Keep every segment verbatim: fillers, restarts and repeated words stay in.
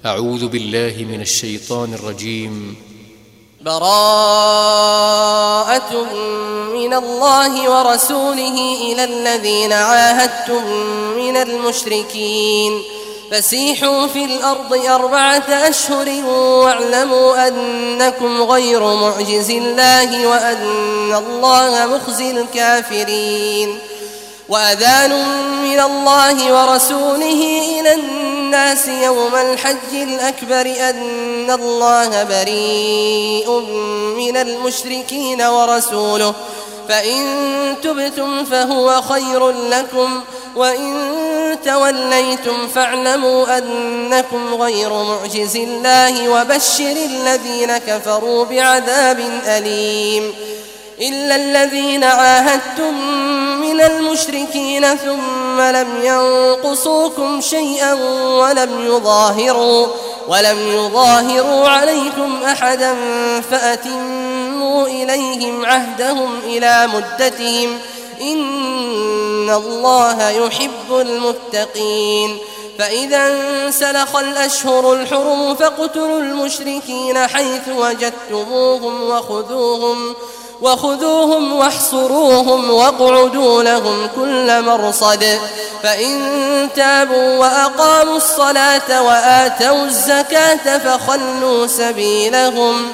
أعوذ بالله من الشيطان الرجيم. براءة من الله ورسوله إلى الذين عاهدتم من المشركين فسيحوا في الأرض أربعة أشهر واعلموا أنكم غير معجز الله وأن الله مخزي الكافرين. وأذان من الله ورسوله إلى الناس يوم الحج الأكبر أن الله بريء من المشركين ورسوله فإن تبتم فهو خير لكم وإن توليتم فاعلموا أنكم غير معجز الله وبشر الذين كفروا بعذاب أليم. إلا الذين عاهدتم من المشركين ثم لم ينقصوكم شيئا ولم يظاهروا ولم يظاهروا عليكم أحدا فأتموا إليهم عهدهم إلى مدتهم إن الله يحب المتقين. فإذا انسلخ الأشهر الحرم فاقتلوا المشركين حيث وجدتموهم وخذوهم وخذوهم واحصروهم واقعدوا لهم كل مرصد فإن تابوا وأقاموا الصلاة وآتوا الزكاة فخلوا سبيلهم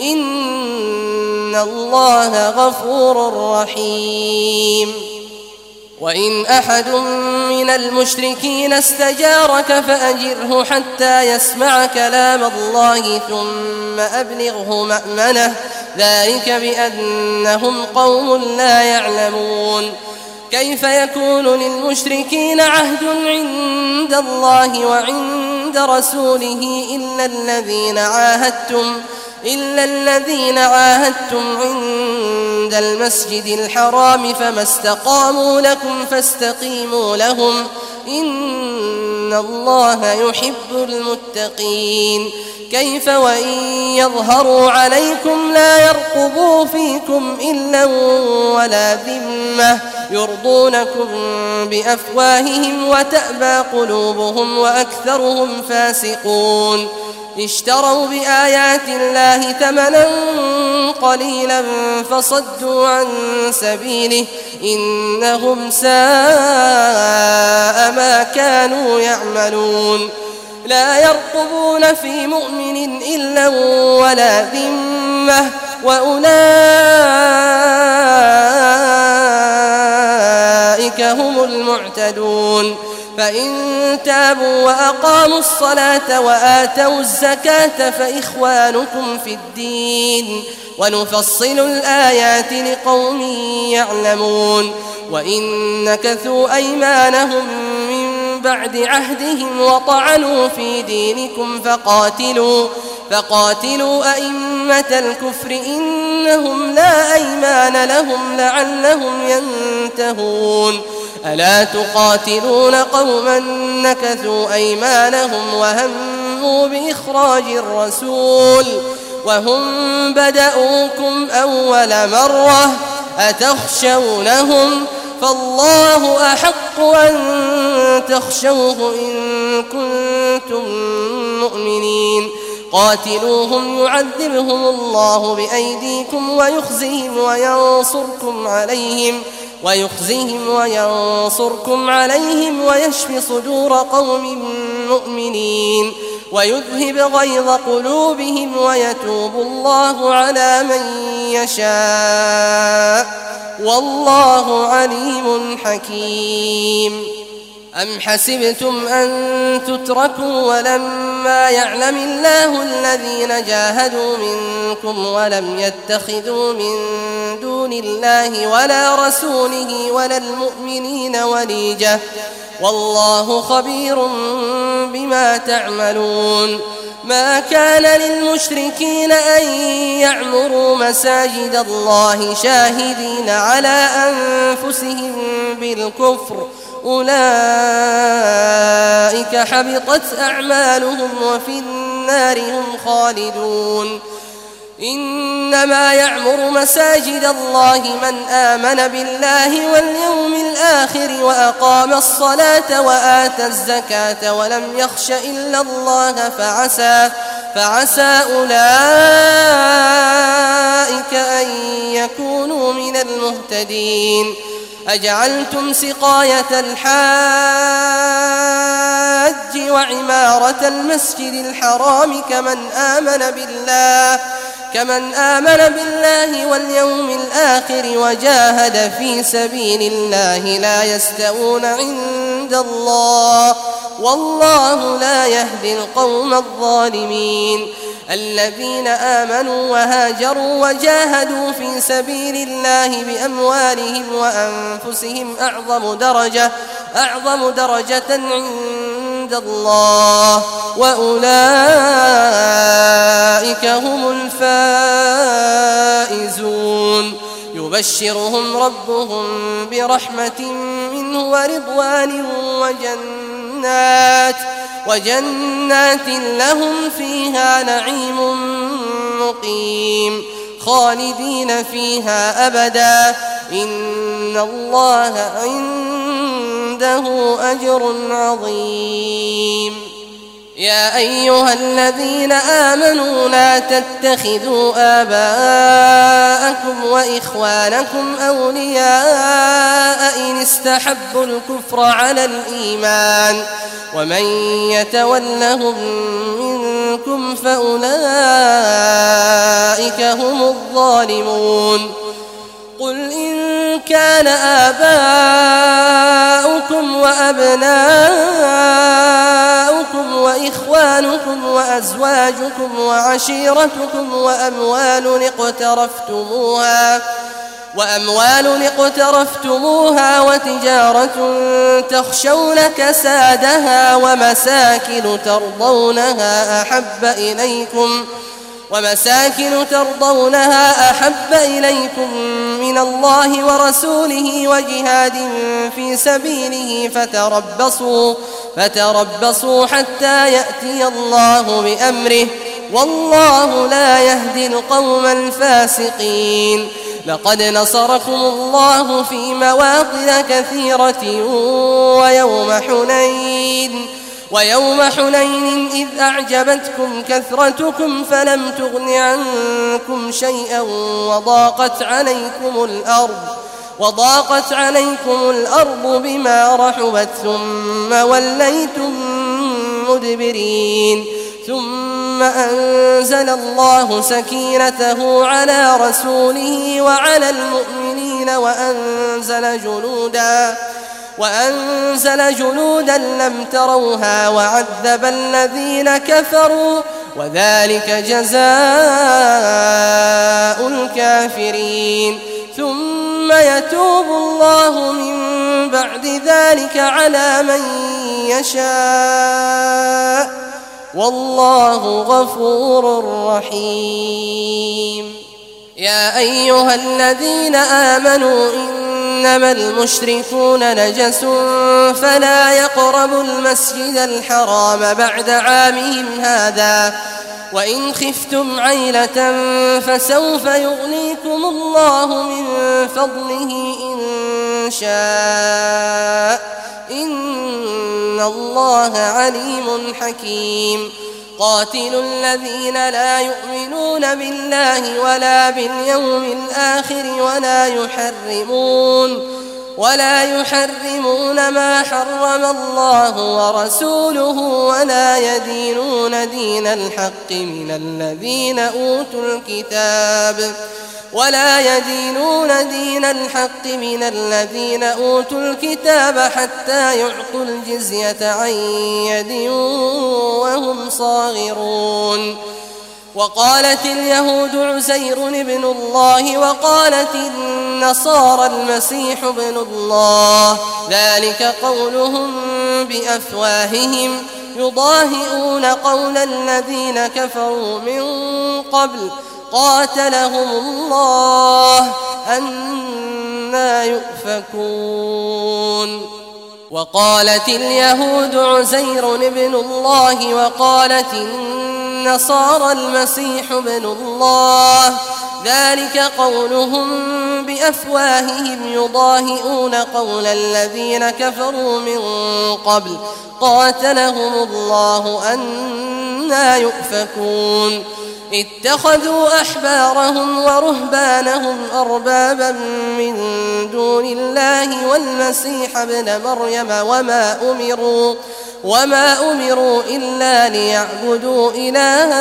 إن الله غفور رحيم. وإن أحد من المشركين استجارك فأجره حتى يسمع كلام الله ثم أبلغه مأمنه ذلك بأنهم قوم لا يعلمون. كيف يكون للمشركين عهد عند الله وعند رسوله إلا الذين عاهدتم إلا الذين عاهدتم عند المسجد الحرام فما استقاموا لكم فاستقيموا لهم إن الله يحب المتقين. كيف وإن يظهروا عليكم لا يرقبوا فيكم إلا ولا ذمة يرضونكم بأفواههم وتأبى قلوبهم وأكثرهم فاسقون. اشتروا بآيات الله ثمنا قليلا فصدوا عن سبيله إنهم ساء ما كانوا يعملون. لا يرقبون في مؤمن إلا ولا ذمة وأولئك هم المعتدون. فإن تابوا وأقاموا الصلاة وآتوا الزكاة فإخوانكم في الدين ونفصل الآيات لقوم يعلمون. وإن نكثوا أيمانهم من بعد عهدهم وطعنوا في دينكم فقاتلوا فقاتلوا أئمة الكفر إنهم لا أيمان لهم لعلهم ينتهون. ألا تقاتلون قوما نكثوا أيمانهم وهموا بإخراج الرسول وهم بدأوكم أول مرة أتخشونهم فالله أحق أن تخشوه إن كنتم مؤمنين. قاتلوهم يعذبهم الله بأيديكم ويخزهم وينصركم عليهم ويخزهم وينصركم عليهم ويشفي صدور قوم مؤمنين ويذهب غيظ قلوبهم ويتوب الله على من يشاء والله عليم حكيم. أم حسبتم أن تتركوا ولما يعلم الله الذين جاهدوا منكم ولم يتخذوا من دون الله ولا رسوله ولا المؤمنين وليجة والله خبير بما تعملون. ما كان للمشركين أن يعمروا مساجد الله شاهدين على أنفسهم بالكفر أولئك حبطت أعمالهم وفي النار هم خالدون. إنما يعمر مساجد الله من آمن بالله واليوم الآخر وأقام الصلاة وآتى الزكاة ولم يخش إلا الله فعسى, فعسى أولئك أن يكونوا من المهتدين. أجعلتم سقاية الحاج وعمارة المسجد الحرام كمن آمن بالله كمن آمن بالله واليوم الآخر وجاهد في سبيل الله لا يستوون عند الله والله لا يهدي القوم الظالمين. الذين آمنوا وهاجروا وجاهدوا في سبيل الله بأموالهم وأنفسهم أعظم درجة أعظم درجة عند الله وأولئك هم الفائزون. يبشرهم ربهم برحمة منه ورضوان وجنات وجنات لهم فيها نعيم مقيم خالدين فيها أبدا إن الله عنده أجر عظيم. يا أيها الذين آمنوا لا تتخذوا آباءكم وإخوانكم أولياء إن استحبوا الكفر على الإيمان ومن يتولهم منكم فأولئك هم الظالمون. قل إن كان آباؤكم وأبناؤكم وإخوانكم وأزواجكم وعشيرتكم وأموال اقترفتموها وأموال اقترفتموها وتجارة تخشون كسادها ومساكن ترضونها أحب إليكم ومساكن ترضونها أحب إليكم من الله ورسوله وجهاد في سبيله فتربصوا فتربصوا حتى يأتي الله بأمره والله لا يهدي القوم الفاسقين. لقد نصركم الله في مواطن كثيرة ويوم حنين ويوم حنين إذ أعجبتكم كثرتكم فلم تغن عنكم شيئا وضاقت عليكم الأرض وضاقت عليكم الأرض بما رحبت ثم وليتم مدبرين. ثم أنزل الله سكينته على رسوله وعلى المؤمنين وأنزل جنودا وأنزل جنودا لم تروها وعذب الذين كفروا وذلك جزاء الكافرين. ثم يتوب الله من بعد ذلك على من يشاء والله غفور رحيم. يا أيها الذين آمنوا إنما المشركون نجس فلا يقربوا المسجد الحرام بعد عامهم هذا وإن خفتم عيلة فسوف يغنيكم الله من فضله إن شاء إن الله عليم حكيم. قاتلوا الذين لا يؤمنون بالله ولا باليوم الآخر ولا يحرمون ولا يحرمون ما حرم الله ورسوله ولا يدينون دين الحق من الذين أوتوا الكتاب ولا يدينون دين الحق من الذين أوتوا الكتاب حتى يعطوا الجزية عن يد وهم صاغرون. وقالت اليهود عزير ابن الله وقالت النصارى المسيح ابن الله ذلك قولهم بأفواههم يضاهئون قول الذين كفروا من قبل قاتلهم الله أنى يؤفكون. وقالت اليهود عزير ابن الله وقالت النصارى المسيح ابن الله ذلك قولهم بأفواههم يضاهئون قول الذين كفروا من قبل قاتلهم الله أنى يؤفكون اتخذوا أحبارهم ورهبانهم أربابا من دون الله والمسيح ابن مريم وما أمروا وما أمروا إلا ليعبدوا إلها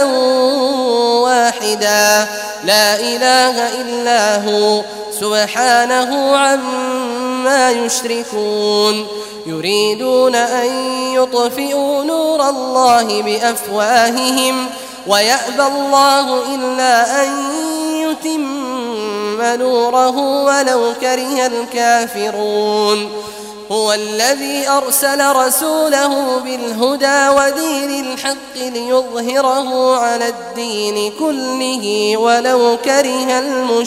واحدا لا إله إلا هو سبحانه عما يشركون يريدون أن يطفئوا نور الله بأفواههم ويأبى الله إلا أن يتم نوره ولو كره الكافرون هو الذي أرسل رسوله بالهدى ودين الحق ليظهره على الدين كله ولو كره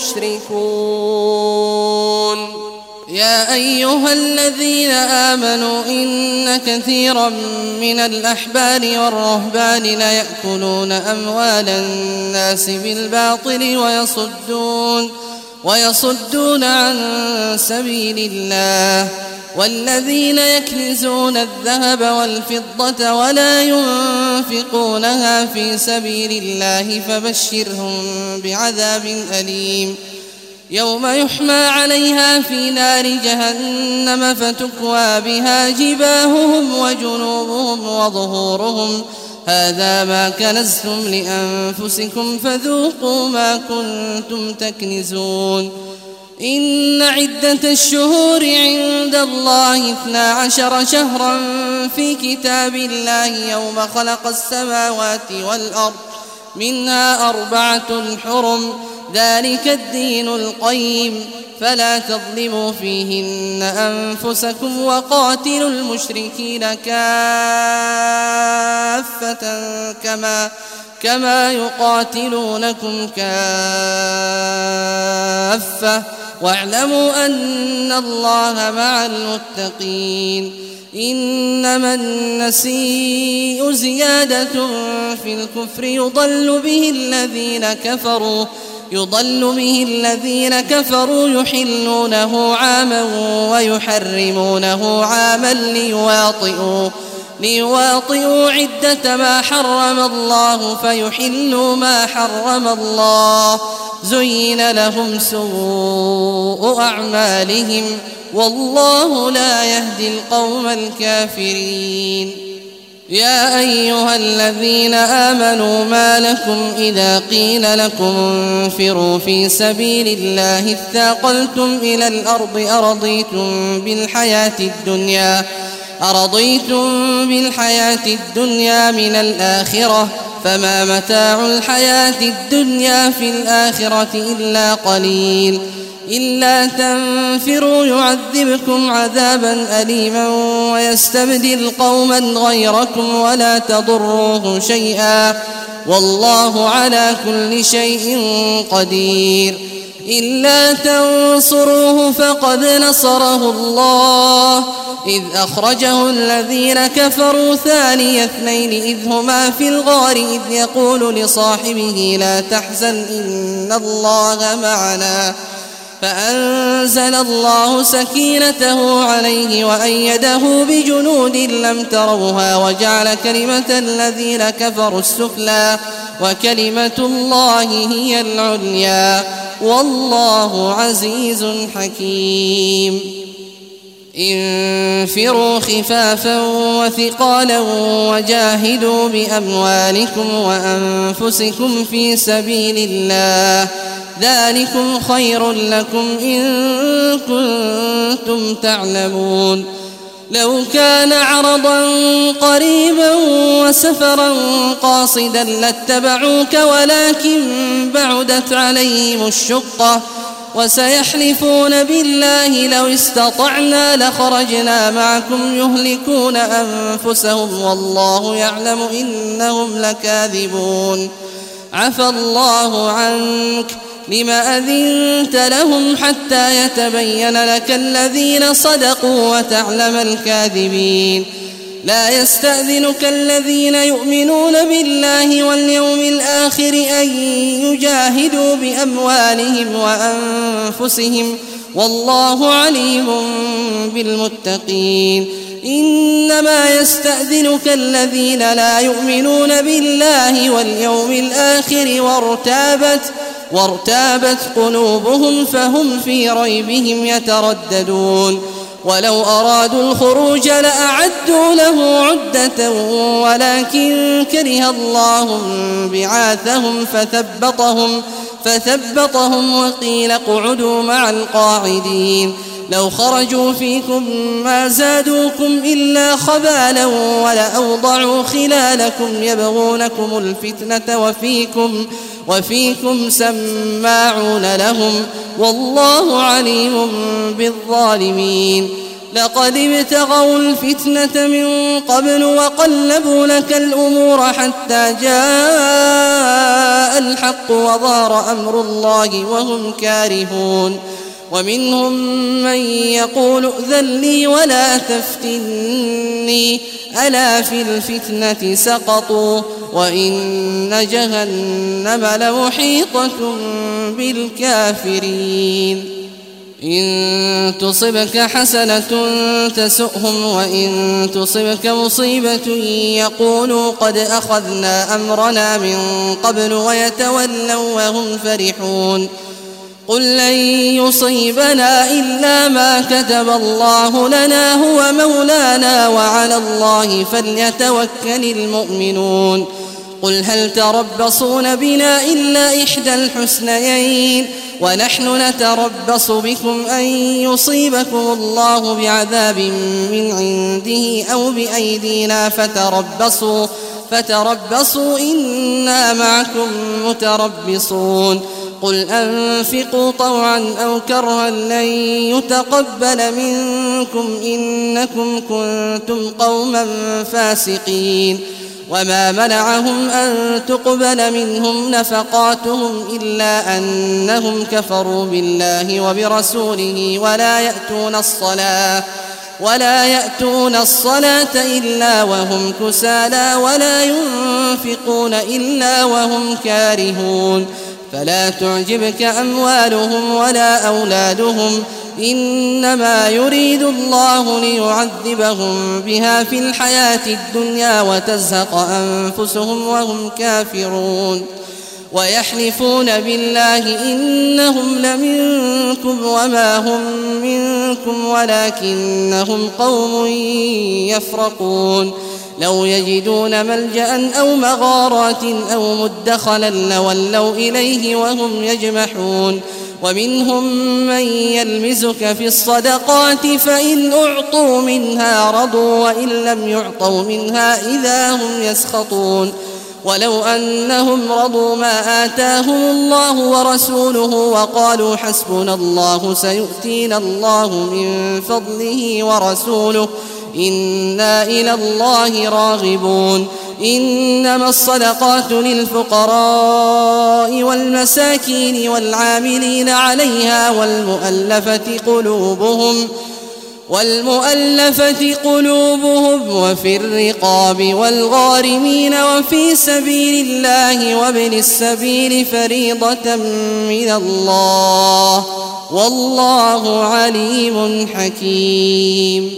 المشركون يا أيها الذين آمنوا إن كثيرا من الأحبار والرهبان ليأكلون أموال الناس بالباطل ويصدون ويصدون عن سبيل الله والذين يكنزون الذهب والفضة ولا ينفقونها في سبيل الله فبشرهم بعذاب أليم يوم يحمى عليها في نار جهنم فتكوى بها جباههم وجنوبهم وظهورهم هذا ما كنزتم لأنفسكم فذوقوا ما كنتم تكنزون إن عدة الشهور عند الله اثنا عشر شهرا في كتاب الله يوم خلق السماوات والأرض منها أربعة حرم ذلك الدين القيم فلا تظلموا فيهن أنفسكم وقاتلوا المشركين كافة كما كما يقاتلونكم كافة واعلموا أن الله مع المتقين إنما النسيء زيادة في الكفر يضل به الذين كفروا يضل به الذين كفروا يحلونه عاما ويحرمونه عاما ليواطئوا ليواطئوا عدة ما حرم الله فيحلوا ما حرم الله زين لهم سوء أعمالهم والله لا يهدي القوم الكافرين يا أيها الذين آمنوا ما لكم إذا قيل لكم انفروا في سبيل الله اثاقلتم إلى الأرض أرضيتم بالحياة الدنيا أرضيتم بالحياة الدنيا من الآخرة فما متاع الحياة الدنيا في الآخرة إلا قليل إلا تنفروا يعذبكم عذابا أليما ويستبدل قوما غيركم ولا تضروه شيئا والله على كل شيء قدير إلا تنصروه فقد نصره الله إذ أخرجه الذين كفروا ثاني اثنين إذ هما في الغار إذ يقول لصاحبه لا تحزن إن الله معنا فأنزل الله سكينته عليه وأيده بجنود لم تروها وجعل كلمة الذين كفروا السفلى وكلمة الله هي العليا والله عزيز حكيم انفروا خفافا وثقالا وجاهدوا بأموالكم وأنفسكم في سبيل الله ذلكم خير لكم إن كنتم تعلمون لو كان عرضا قريبا وسفرا قاصدا لاتبعوك ولكن بعدت عليهم الشقة وسيحلفون بالله لو استطعنا لخرجنا معكم يهلكون أنفسهم والله يعلم إنهم لكاذبون عفى الله عنك لم أذنت لهم حتى يتبين لك الذين صدقوا وتعلم الكاذبين لا يستأذنك الذين يؤمنون بالله واليوم الآخر أن يجاهدوا بأموالهم وأنفسهم والله عليم بالمتقين. إنما يستأذنك الذين لا يؤمنون بالله واليوم الآخر وارتابت, وارتابت قلوبهم فهم في ريبهم يترددون. ولو أرادوا الخروج لأعدوا له عدة ولكن كره الله بعاثهم فثبطهم, فثبطهم وقيل اقعدوا مع القاعدين. لو خرجوا فيكم ما زادوكم إلا خبالا ولأوضعوا خلالكم يبغونكم الفتنة وفيكم, وفيكم سماعون لهم والله عليم بالظالمين. لقد ابتغوا الفتنة من قبل وقلبوا لك الأمور حتى جاء الحق وظهر أمر الله وهم كارهون. ومنهم من يقول ائذن لي ولا تفتني ألا في الفتنة سقطوا وإن جهنم لمحيطة بالكافرين. إن تصبك حسنة تسؤهم وإن تصبك مصيبة يقولوا قد أخذنا أمرنا من قبل ويتولوا وهم فرحون. قل لن يصيبنا إلا ما كتب الله لنا هو مولانا وعلى الله فليتوكل المؤمنون. قل هل تربصون بنا إلا إحدى الحسنيين ونحن نتربص بكم أن يصيبكم الله بعذاب من عنده أو بأيدينا فتربصوا, فتربصوا إنا معكم متربصون. قل أنفقوا طوعا أو كرها لن يتقبل منكم إنكم كنتم قوما فاسقين. وما منعهم أن تقبل منهم نفقاتهم إلا أنهم كفروا بالله وبرسوله ولا يأتون الصلاة ولا يأتون الصلاة إلا وهم كسالى ولا ينفقون إلا وهم كارهون. فلا تعجبك أموالهم ولا أولادهم إنما يريد الله ليعذبهم بها في الحياة الدنيا وتزهق أنفسهم وهم كافرون. ويحلفون بالله إنهم لمنكم وما هم منكم ولكنهم قوم يفرقون. لو يجدون ملجأ أو مغارات أو مدخلا لولوا إليه وهم يجمحون. ومنهم من يلمزك في الصدقات فإن أعطوا منها رضوا وإن لم يعطوا منها إذا هم يسخطون. ولو أنهم رضوا ما آتاهم الله ورسوله وقالوا حسبنا الله سيؤتينا الله من فضله ورسوله إنا إلى الله راغبون. إنما الصدقات للفقراء والمساكين والعاملين عليها والمؤلفة قلوبهم والمؤلفة قلوبهم وفي الرقاب والغارمين وفي سبيل الله وابن السبيل فريضة من الله والله عليم حكيم.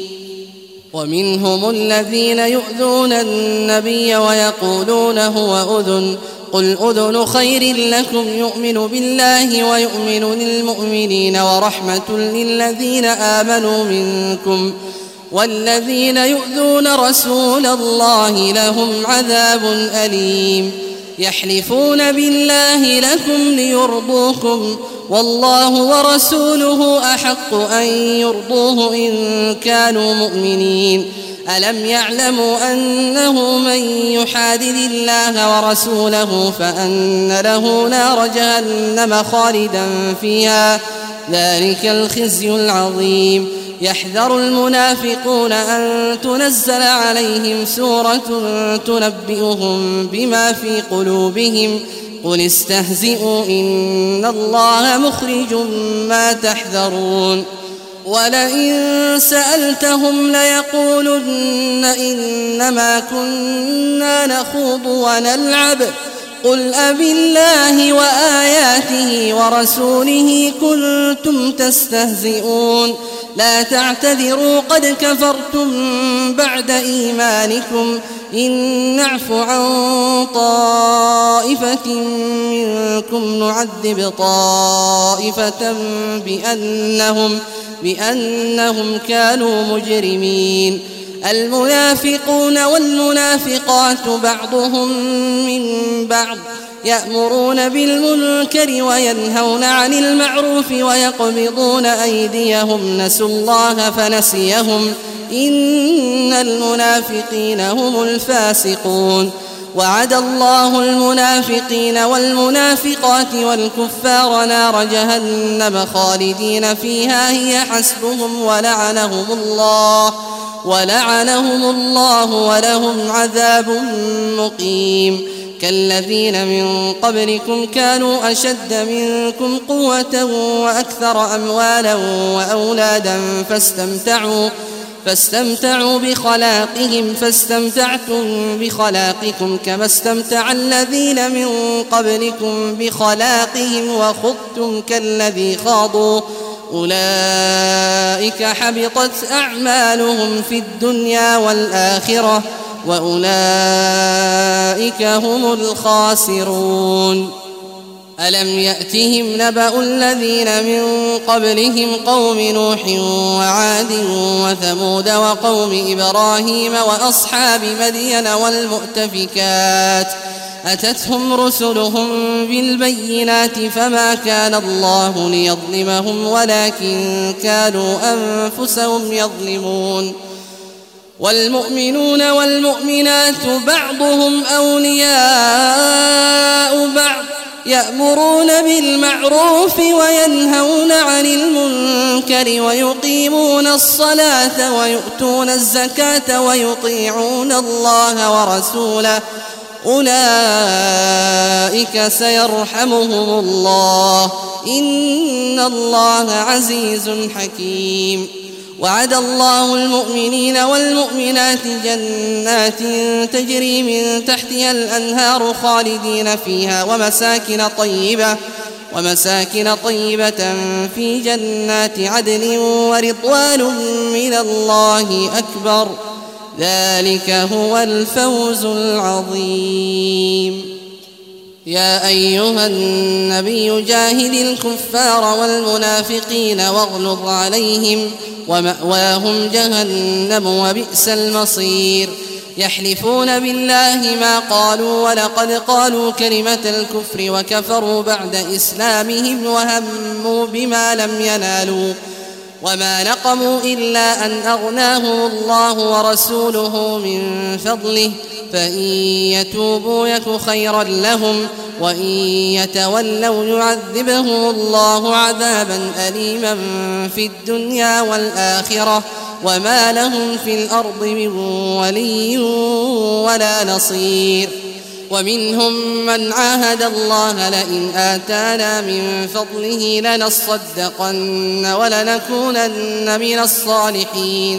ومنهم الذين يؤذون النبي ويقولون هو أذن قل أذن خير لكم يؤمن بالله ويؤمن للمؤمنين ورحمة للذين آمنوا منكم والذين يؤذون رسول الله لهم عذاب أليم. يحلفون بالله لكم ليرضوكم والله ورسوله أحق أن يرضوه إن كانوا مؤمنين. ألم يعلموا أنه من يحادد الله ورسوله فأن له نار جهنم خالدا فيها ذلك الخزي العظيم. يحذر المنافقون أن تنزل عليهم سورة تنبئهم بما في قلوبهم قل استهزئوا إن الله مخرج ما تحذرون. ولئن سألتهم ليقولن إنما كنا نخوض ونلعب قل أبالله وآياته ورسوله كنتم تستهزئون لا تعتذروا قد كفرتم بعد إيمانكم إن نعف عن طائفة منكم نعذب طائفة بأنهم, بأنهم كانوا مجرمين المنافقون والمنافقات بعضهم من بعض يأمرون بالمنكر وينهون عن المعروف ويقبضون أيديهم نسوا الله فنسيهم إن المنافقين هم الفاسقون وعد الله المنافقين والمنافقات والكفار نار جهنم خالدين فيها هي حسبهم ولعنهم الله ولعنهم الله ولهم عذاب مقيم كالذين من قبلكم كانوا أشد منكم قوة وأكثر أموالا وأولادا فاستمتعوا فاستمتعوا بخلاقهم فاستمتعتم بخلاقكم كما استمتع الذين من قبلكم بخلاقهم وخضتم كالذي خاضوا أولئك حبطت أعمالهم في الدنيا والآخرة وأولئك هم الخاسرون ألم يأتهم نبأ الذين من قبلهم قوم نوح وعاد وثمود وقوم إبراهيم وأصحاب مدين والمؤتفكات أتتهم رسلهم بالبينات فما كان الله ليظلمهم ولكن كانوا أنفسهم يظلمون والمؤمنون والمؤمنات بعضهم أولياء بعض يأمرون بالمعروف وينهون عن المنكر ويقيمون الصلاة ويؤتون الزكاة ويطيعون الله ورسوله أولئك سيرحمهم الله إن الله عزيز حكيم وعد الله المؤمنين والمؤمنات جنات تجري من تحتها الأنهار خالدين فيها ومساكن طيبة ومساكن طيبة في جنات عدن ورضوان من الله أكبر ذلك هو الفوز العظيم يا أيها النبي جاهد الكفار والمنافقين واغلظ عليهم ومأواهم جهنم وبئس المصير يحلفون بالله ما قالوا ولقد قالوا كلمة الكفر وكفروا بعد إسلامهم وهموا بما لم ينالوا وما نقموا إلا أن أغناهم الله ورسوله من فضله فإن يتوبوا يك خيرا لهم وإن يتولوا يعذبهم الله عذابا أليما في الدنيا والآخرة وما لهم في الأرض من ولي ولا نصير ومنهم من عاهد الله لئن آتانا من فضله لنصدقن ولنكونن من الصالحين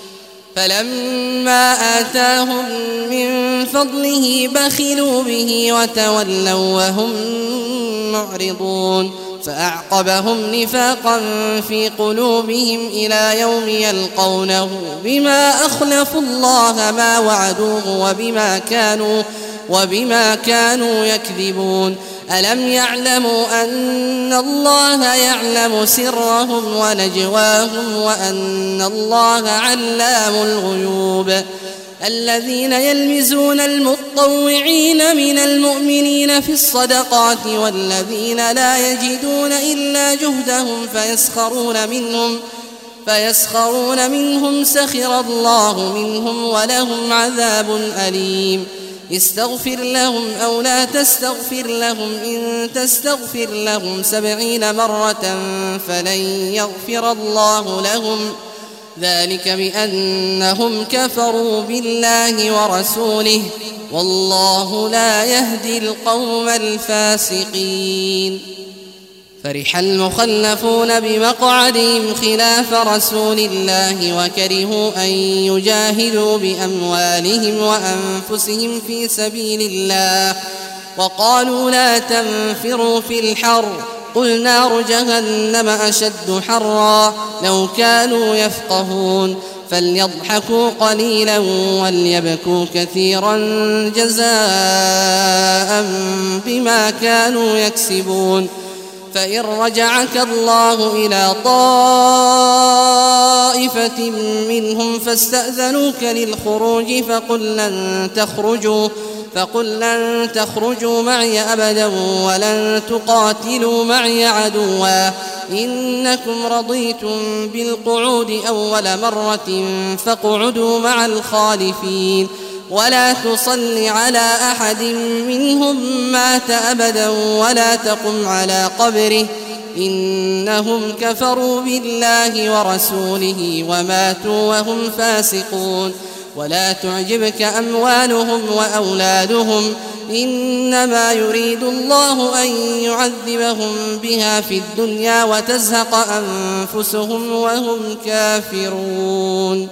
فلما آتاهم من فضله بخلوا به وتولوا وهم معرضون فأعقبهم نفاقا في قلوبهم إلى يوم يلقونه بما أخلفوا الله ما وعدوه وبما كانوا وبما كانوا يكذبون ألم يعلموا أن الله يعلم سرهم ونجواهم وأن الله علام الغيوب الذين يلمزون المطوعين من المؤمنين في الصدقات والذين لا يجدون إلا جهدهم فيسخرون منهم فيسخرون منهم سخر الله منهم ولهم عذاب أليم استغفر لهم أو لا تستغفر لهم إن تستغفر لهم سبعين مرة فلن يغفر الله لهم ذلك بأنهم كفروا بالله ورسوله والله لا يهدي القوم الفاسقين فرح المخلفون بمقعدهم خلاف رسول الله وكرهوا أن يجاهدوا بأموالهم وأنفسهم في سبيل الله وقالوا لا تنفروا في الحر قل نار جهنم أشد حرا لو كانوا يفقهون فليضحكوا قليلا وليبكوا كثيرا جزاء بما كانوا يكسبون فإن رجعك الله إلى طائفة منهم فاستأذنوك للخروج فقل لن تخرجوا فقل لن تخرجوا معي أبدا ولن تقاتلوا معي عدوا إنكم رضيتم بالقعود أول مرة فاقعدوا مع الخالفين ولا تصل على أحد منهم مات أبدا ولا تقم على قبره إنهم كفروا بالله ورسوله وماتوا وهم فاسقون ولا تعجبك أموالهم وأولادهم إنما يريد الله أن يعذبهم بها في الدنيا وتزهق أنفسهم وهم كافرون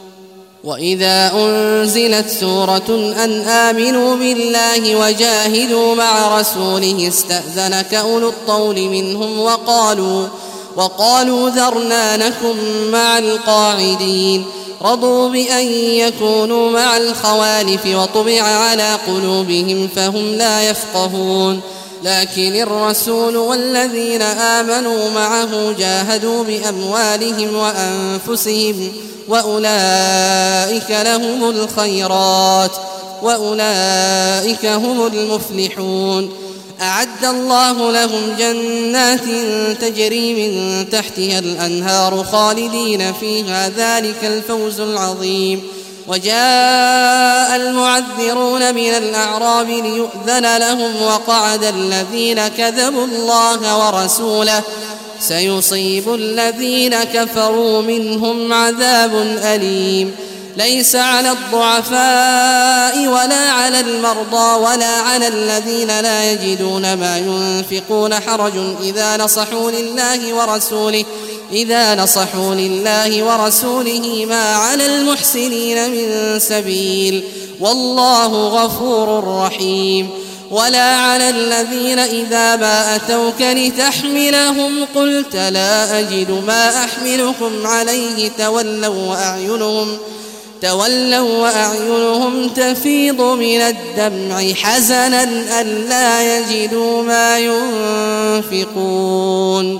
وإذا أنزلت سورة أن آمنوا بالله وجاهدوا مع رسوله استأذنك أولو الطول منهم وقالوا, وقالوا ذرنا نكن مع القاعدين رضوا بأن يكونوا مع الخوالف وطبع على قلوبهم فهم لا يفقهون لكن الرسول والذين آمنوا معه جاهدوا بأموالهم وأنفسهم وأولئك لهم الخيرات وأولئك هم المفلحون أعد الله لهم جنات تجري من تحتها الأنهار خالدين فيها ذلك الفوز العظيم وجاء المعذرون من الأعراب ليؤذن لهم وقعد الذين كذبوا الله ورسوله سيصيب الذين كفروا منهم عذاب أليم ليس على الضعفاء ولا على المرضى ولا على الذين لا يجدون ما ينفقون حرج إذا نصحوا لله ورسوله إذا نصحوا لله ورسوله ما على المحسنين من سبيل والله غفور رحيم ولا على الذين إذا ما أتوك لتحملهم قلت لا أجد ما أحملكم عليه تولوا وأعينهم تولوا وأعينهم تفيض من الدمع حزنا ألا يجدوا ما ينفقون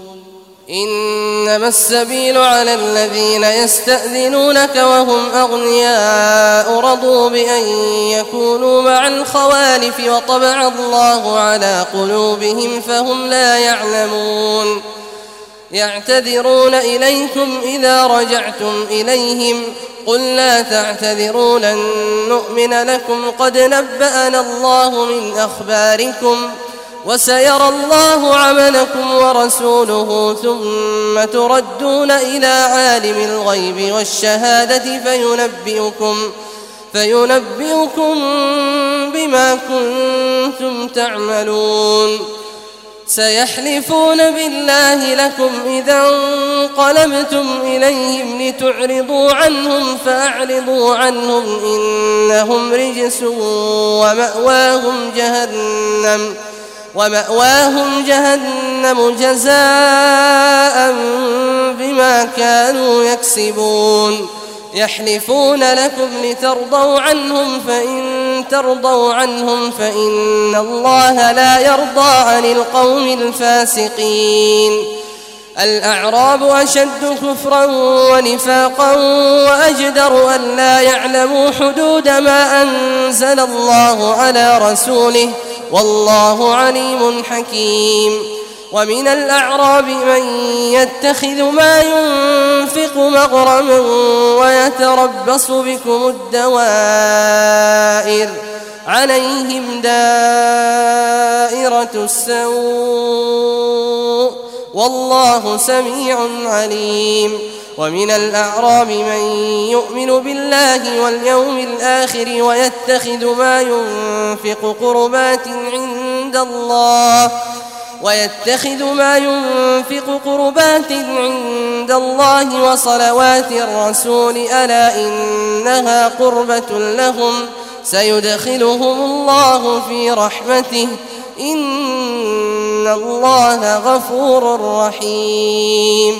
إنما السبيل على الذين يستأذنونك وهم أغنياء رضوا بأن يكونوا مع الخوالف وطبع الله على قلوبهم فهم لا يعلمون يعتذرون إليكم إذا رجعتم إليهم قل لا تعتذروا لن نؤمن لكم قد نبأنا الله من أخباركم وسيرى الله عملكم ورسوله ثم تردون إلى عالم الغيب والشهادة فينبئكم, فينبئكم بما كنتم تعملون سيحلفون بالله لكم إذا انقلبتم إليهم لتعرضوا عنهم فأعرضوا عنهم إنهم رجس ومأواهم جهنم ومأواهم جهنم جزاء بما كانوا يكسبون يحلفون لكم لترضوا عنهم فإن ترضوا عنهم فإن الله لا يرضى عن القوم الفاسقين الأعراب أشد كفرا ونفاقا وأجدر أن لا يعلموا حدود ما أنزل الله على رسوله والله عليم حكيم ومن الأعراب من يتخذ ما ينفق مغرما ويتربص بكم الدوائر عليهم دائرة السوء والله سميع عليم ومن الأعراب من يؤمن بالله واليوم الآخر ويتخذ ما ينفق قربات عند الله ويتخذ ما ينفق قربات عند الله وصلوات الرسول ألا إنها قربة لهم سيدخلهم الله في رحمته إن الله غفور رحيم.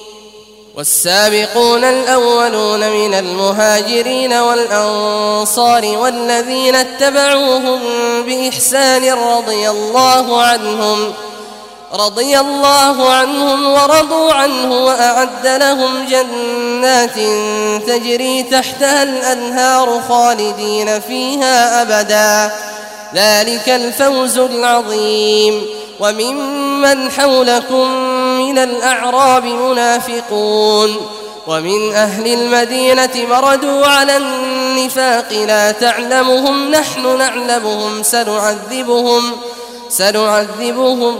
والسابقون الأولون من المهاجرين والأنصار والذين اتبعوهم بإحسان رضي الله عنهم رضي الله عنهم ورضوا عنه وأعد لهم جنات تجري تحتها الأنهار خالدين فيها أبدا ذلك الفوز العظيم. وممن حولكم من الأعراب منافقون ومن أهل المدينة مردوا على النفاق لا تعلمهم نحن نعلمهم سنعذبهم سنعذبهم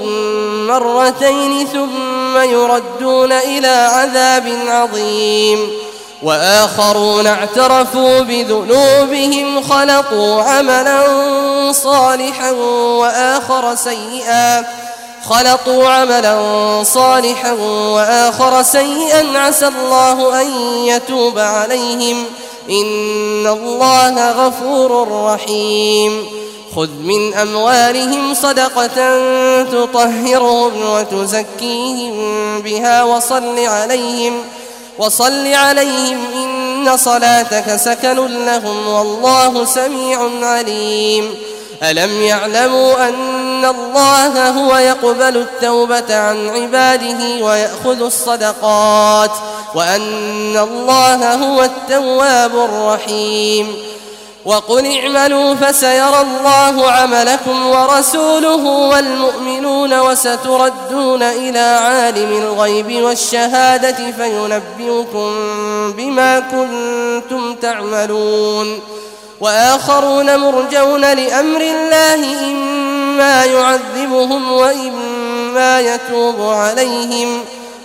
مرتين ثم يردون إلى عذاب عظيم. وآخرون اعترفوا بذنوبهم خلطوا عملا صالحا وآخر سيئا خلطوا عملا صالحا وآخر سيئا عسى الله أن يتوب عليهم إن الله غفور رحيم. خذ من أموالهم صدقة تطهرهم وتزكيهم بها وصل عليهم وصل عليهم إن صلاتك سكن لهم والله سميع عليم. ألم يعلموا أن الله هو يقبل التوبة عن عباده ويأخذ الصدقات وأن الله هو التواب الرحيم. وقل اعملوا فسيرى الله عملكم ورسوله والمؤمنون وستردون إلى عالم الغيب والشهادة فينبئكم بما كنتم تعملون. وآخرون مرجون لأمر الله إما يعذبهم وإما يتوب عليهم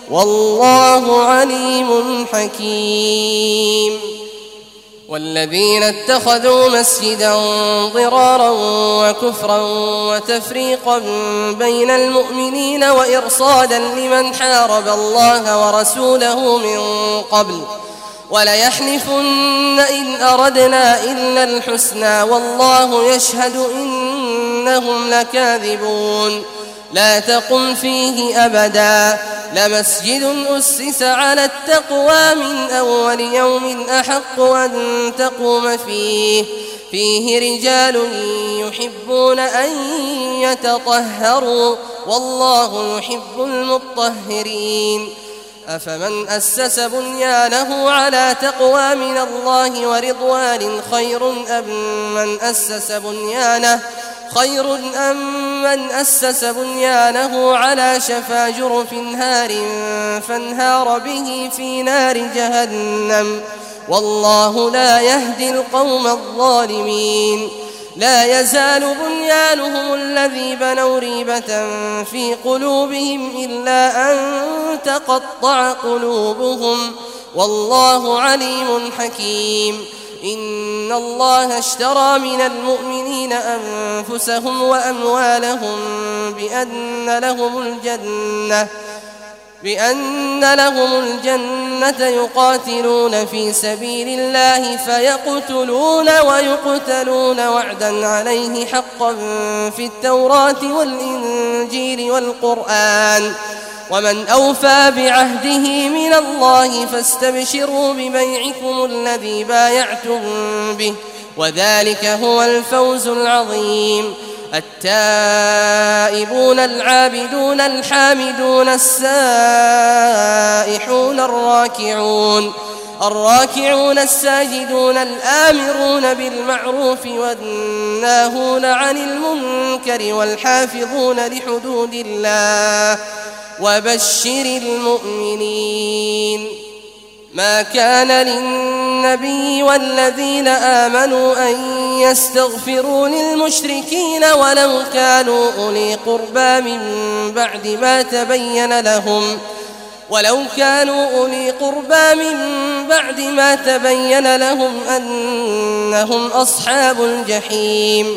والله عليم حكيم. والذين اتخذوا مسجدا ضرارا وكفرا وتفريقا بين المؤمنين وإرصادا لمن حارب الله ورسوله من قبل وليحلفن إن أردنا إلا الحسنى والله يشهد إنهم لكاذبون. لا تقم فيه أبدا لمسجد أسس على التقوى من أول يوم أحق أن تقوم فيه فيه رجال يحبون أن يتطهروا والله يحب المطهرين. أفمن أسس بنيانه على تقوى من الله ورضوان خير أم من أسس بنيانه خير أم من أسس بنيانه على شفا جرف هار فانهار به في نار جهنم والله لا يهدي القوم الظالمين. لا يزال بنيانهم الذي بنوا ريبة في قلوبهم إلا أن تقطع قلوبهم والله عليم حكيم. إن الله اشترى من المؤمنين أنفسهم وأموالهم بأن لهم الجنة بأن لهم الجنة يقاتلون في سبيل الله فيقتلون ويقتلون وعدا عليه حقا في التوراة والإنجيل والقرآن ومن أوفى بعهده من الله فاستبشروا ببيعكم الذي بايعتم به وذلك هو الفوز العظيم. التائبون العابدون الحامدون السائحون الراكعون الراكعون الساجدون الآمرون بالمعروف والناهون عن المنكر والحافظون لحدود الله وبشر المؤمنين. ما كان للنبي والذين آمنوا أن يستغفروا للمشركين ولو كانوا أولي قربى من بعد ما تبين لهم ولو كانوا أولي قربى من بعد ما تبين لهم أنهم أصحاب الجحيم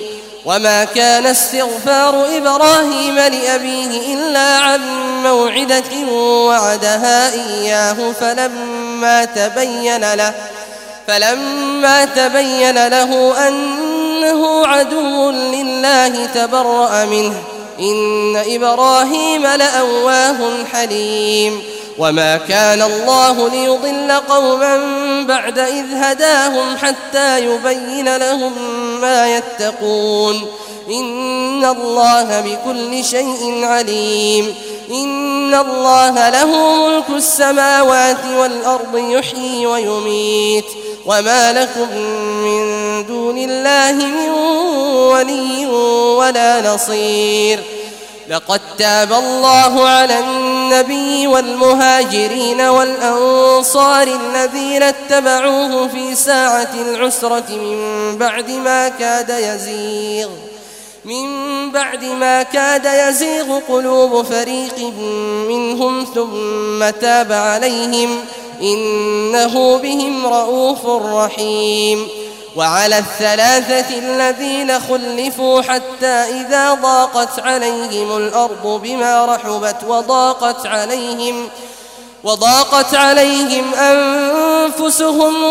وما كان استغفار إبراهيم لأبيه إلا عن موعدة وعدها إياه فلما تبين له فلما تبين له أنه عدو لله تبرأ منه إن إبراهيم لأواه حليم وما كان الله ليضل قوما بعد إذ هداهم حتى يبين لهم ما يتقون إن الله بكل شيء عليم إن الله له ملك السماوات والأرض يحيي ويميت وما لكم من دون الله من ولي ولا نصير لقد تاب الله على النبي والمهاجرين والأنصار الذين اتبعوه في ساعة العسرة من بعد ما كاد يزيغ من بعد ما كاد يزيغ قلوب فريق منهم ثم تاب عليهم إنه بهم رؤوف رحيم وعلى الثلاثة الذين خلفوا حتى إذا ضاقت عليهم الأرض بما رحبت وضاقت عليهم وضاقت عليهم أنفسهم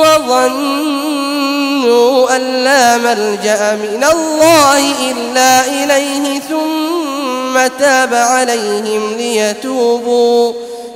وظنوا أن لا ملجأ من الله إلا إليه ثم تاب عليهم ليتوبوا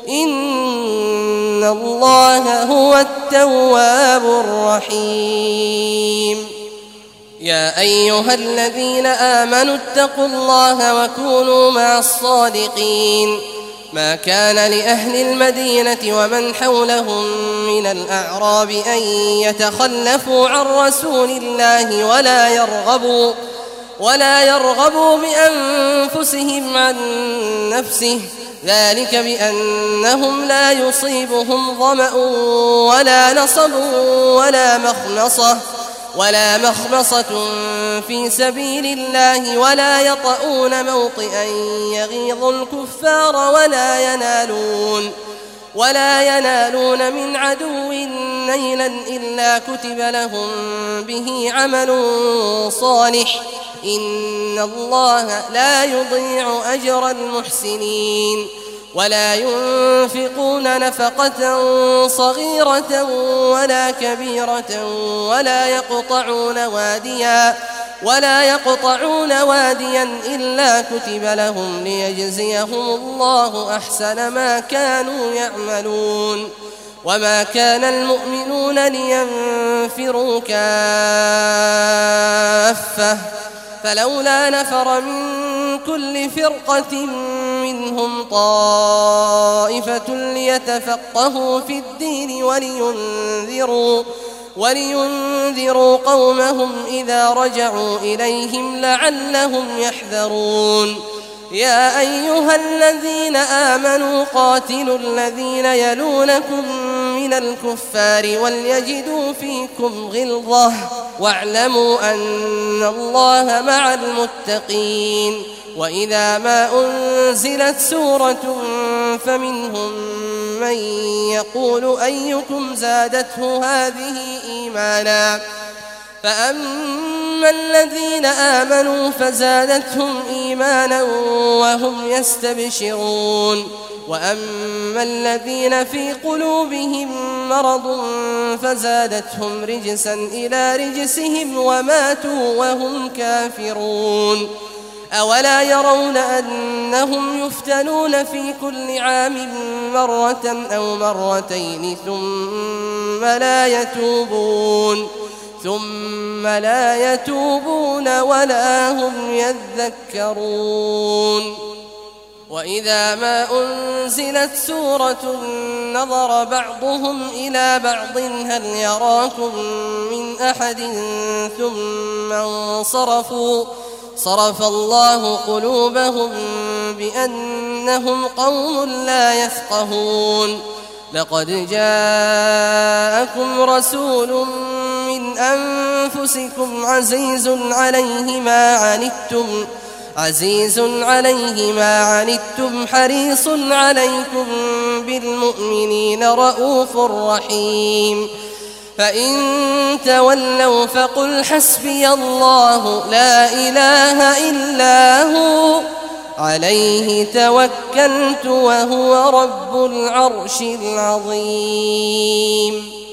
إن الله هو التواب الرحيم يا أيها الذين آمنوا اتقوا الله وكونوا مع الصادقين ما كان لأهل المدينة ومن حولهم من الأعراب أن يتخلفوا عن رسول الله ولا يرغبوا ولا يرغبوا بأنفسهم عن نفسه ذلك بأنهم لا يصيبهم ظمأ ولا نصب ولا مخمصة ولا مخمصة في سبيل الله ولا يطؤون موطئا يغيظ الكفار ولا ينالون ولا ينالون من عدو نيلا إلا كتب لهم به عمل صالح إن الله لا يضيع أجر المحسنين ولا ينفقون نفقة صغيرة ولا كبيرة ولا يقطعون واديا ولا يقطعون واديا إلا كتب لهم ليجزيهم الله أحسن ما كانوا يعملون وما كان المؤمنون لينفروا كافة فلولا نفر من كل فرقة منهم طائفة ليتفقهوا في الدين ولينذروا ولينذروا قومهم إذا رجعوا إليهم لعلهم يحذرون يا أيها الذين آمنوا قاتلوا الذين يلونكم من الكفار وليجدوا فيكم غلظة واعلموا أن الله مع المتقين وإذا ما أنزلت سورة فمنهم من يقول أيكم زادته هذه إيمانا فأما الذين آمنوا فزادتهم إيمانا وهم يستبشرون وأما الذين في قلوبهم مرض فزادتهم رجسا إلى رجسهم وماتوا وهم كافرون أولا يرون أنهم يفتنون في كل عام مرة أو مرتين ثم لا يتوبون ثم لا يتوبون ولا هم يذكرون وإذا ما أنزلت سورة نظر بعضهم إلى بعض هل يراكم من أحد ثم انصرفوا صرف الله قلوبهم بأنهم قوم لا يفقهون لقد جاءكم رسول من أنفسكم عزيز عليه ما عنتم عزيز عليه ما عنتم حريص عليكم بالمؤمنين رؤوف رحيم فإن تولوا فقل حسبي الله لا إله إلا هو عليه توكلت وهو رب العرش العظيم.